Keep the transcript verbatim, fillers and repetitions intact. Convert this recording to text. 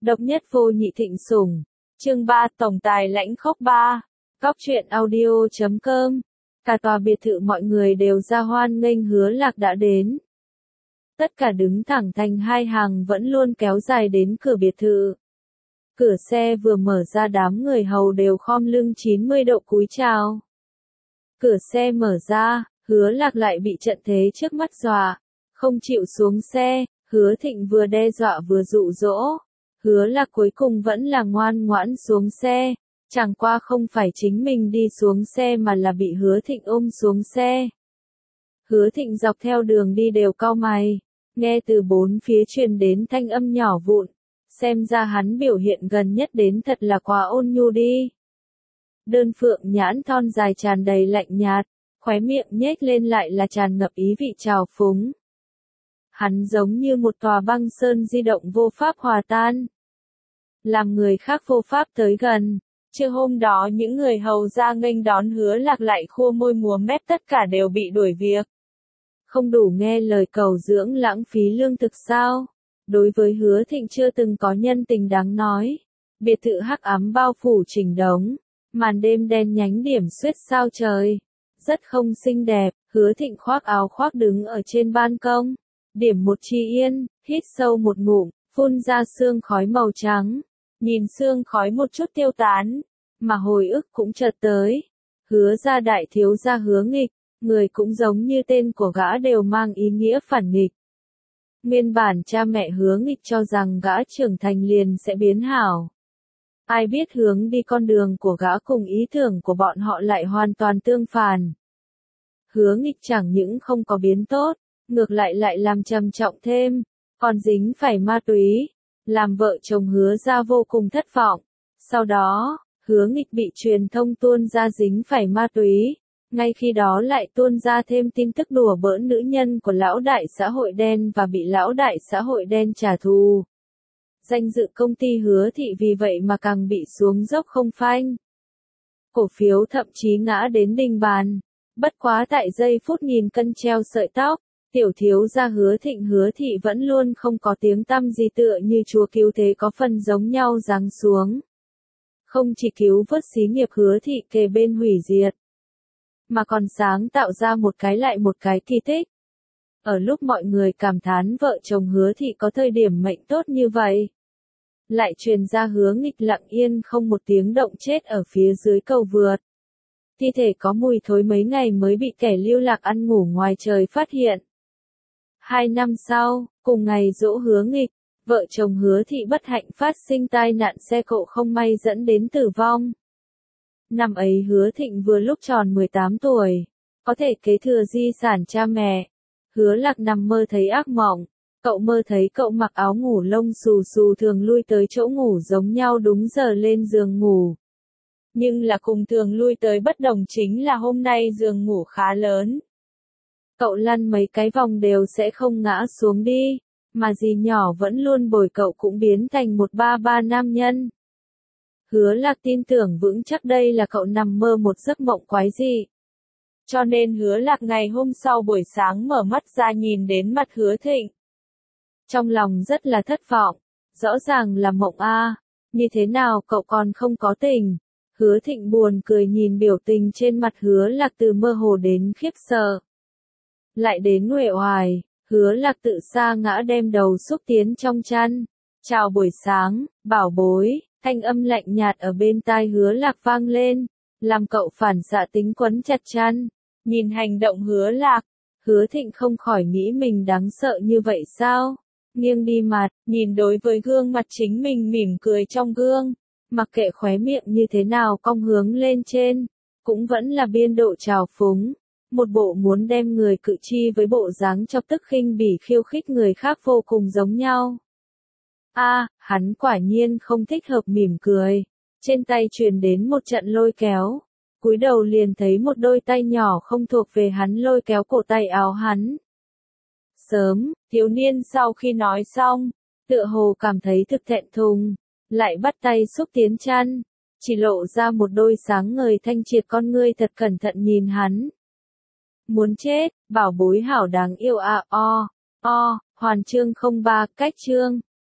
Độc nhất vô nhị thịnh sủng. Chương ba tổng tài lãnh khốc ba. Góc truyện audio chấm com. Cả tòa biệt thự mọi người đều ra hoan nghênh Hứa Lạc đã đến. Tất cả đứng thẳng thành hai hàng vẫn luôn kéo dài đến cửa biệt thự. Cửa xe vừa mở ra đám người hầu đều khom lưng chín mươi độ cúi chào. Cửa xe mở ra, Hứa Lạc lại bị trận thế trước mắt dọa, không chịu xuống xe. Hứa Thịnh vừa đe dọa vừa dụ dỗ. Hứa Lạc cuối cùng vẫn là ngoan ngoãn xuống xe, chẳng qua không phải chính mình đi xuống xe mà là bị Hứa Thịnh ôm xuống xe. Hứa Thịnh dọc theo đường đi đều cau mày, nghe từ bốn phía truyền đến thanh âm nhỏ vụn, xem ra hắn biểu hiện gần nhất đến thật là quá ôn nhu đi. Đơn phượng nhãn thon dài tràn đầy lạnh nhạt, khóe miệng nhếch lên lại là tràn ngập ý vị trào phúng. Hắn giống như một tòa băng sơn di động vô pháp hòa tan, làm người khác vô pháp tới gần. Trưa hôm đó những người hầu ra nghênh đón Hứa Lạc lại khua môi múa mép, tất cả đều bị đuổi việc. Không đủ nghe lời cầu dưỡng lãng phí lương thực sao? Đối với Hứa Thịnh chưa từng có nhân tình đáng nói. Biệt thự hắc ám bao phủ chỉnh đống, màn đêm đen nhánh điểm xuyết sao trời, rất không xinh đẹp. Hứa Thịnh khoác áo khoác đứng ở trên ban công, điểm một chi yên, hít sâu một ngụm, phun ra sương khói màu trắng. Nhìn sương khói một chút tiêu tán, mà hồi ức cũng chợt tới. Hứa gia đại thiếu gia Hứa Nghịch, người cũng giống như tên của gã đều mang ý nghĩa phản nghịch. Nguyên bản cha mẹ Hứa Nghịch cho rằng gã trưởng thành liền sẽ biến hảo. Ai biết hướng đi con đường của gã cùng ý tưởng của bọn họ lại hoàn toàn tương phản. Hứa Nghịch chẳng những không có biến tốt, ngược lại lại làm trầm trọng thêm, còn dính phải ma túy. Làm vợ chồng Hứa gia vô cùng thất vọng. Sau đó, Hứa Nghịch bị truyền thông tuôn ra dính phải ma túy. Ngay khi đó lại tuôn ra thêm tin tức đùa bỡn nữ nhân của lão đại xã hội đen và bị lão đại xã hội đen trả thù. Danh dự công ty Hứa thị vì vậy mà càng bị xuống dốc không phanh. Cổ phiếu thậm chí ngã đến đinh bàn. Bất quá tại giây phút nghìn cân treo sợi tóc, tiểu thiếu gia Hứa Thịnh Hứa thị vẫn luôn không có tiếng tăm gì, tựa như chúa cứu thế có phần giống nhau giáng xuống. Không chỉ cứu vớt xí nghiệp Hứa thị kề bên hủy diệt, mà còn sáng tạo ra một cái lại một cái kỳ tích. Ở lúc mọi người cảm thán vợ chồng Hứa thị có thời điểm mệnh tốt như vậy, lại truyền ra Hứa Nghịch lặng yên không một tiếng động chết ở phía dưới cầu vượt. Thi thể có mùi thối mấy ngày mới bị kẻ lưu lạc ăn ngủ ngoài trời phát hiện. Hai năm sau, cùng ngày giỗ Hứa Nghịch, vợ chồng Hứa thị bất hạnh phát sinh tai nạn xe cộ không may dẫn đến tử vong. Năm ấy Hứa Thịnh vừa lúc tròn mười tám tuổi, có thể kế thừa di sản cha mẹ. Hứa Lạc nằm mơ thấy ác mộng, cậu mơ thấy cậu mặc áo ngủ lông xù xù thường lui tới chỗ ngủ giống nhau đúng giờ lên giường ngủ. Nhưng là cùng thường lui tới bất đồng chính là hôm nay giường ngủ khá lớn. Cậu lăn mấy cái vòng đều sẽ không ngã xuống đi, mà dì nhỏ vẫn luôn bồi cậu cũng biến thành một ba ba nam nhân. Hứa Lạc tin tưởng vững chắc đây là cậu nằm mơ một giấc mộng quái dị. Cho nên Hứa Lạc ngày hôm sau buổi sáng mở mắt ra nhìn đến mặt Hứa Thịnh. Trong lòng rất là thất vọng, rõ ràng là mộng a, như thế nào cậu còn không có tình. Hứa Thịnh buồn cười nhìn biểu tình trên mặt Hứa Lạc từ mơ hồ đến khiếp sợ. Lại đến uể oải, Hứa Lạc tự sa ngã đem đầu xúc tiến trong chăn. Chào buổi sáng, bảo bối, thanh âm lạnh nhạt ở bên tai Hứa Lạc vang lên, làm cậu phản xạ tính quấn chặt chăn. Nhìn hành động Hứa Lạc, Hứa Thịnh không khỏi nghĩ mình đáng sợ như vậy sao? Nghiêng đi mặt, nhìn đối với gương mặt chính mình mỉm cười trong gương, mặc kệ khóe miệng như thế nào cong hướng lên trên, cũng vẫn là biên độ trào phúng. Một bộ muốn đem người cự chi với bộ dáng chọc tức khinh bỉ khiêu khích người khác vô cùng giống nhau. A, à, hắn quả nhiên không thích hợp mỉm cười. Trên tay truyền đến một trận lôi kéo. Cúi đầu liền thấy một đôi tay nhỏ không thuộc về hắn lôi kéo cổ tay áo hắn. Sớm, thiếu niên sau khi nói xong, tựa hồ cảm thấy thực thẹn thùng, lại bắt tay xúc tiến chăn, chỉ lộ ra một đôi sáng ngời thanh triệt con ngươi thật cẩn thận nhìn hắn. Muốn chết, bảo bối hảo đáng yêu a o, o, hoàn chương không ba, cách chương.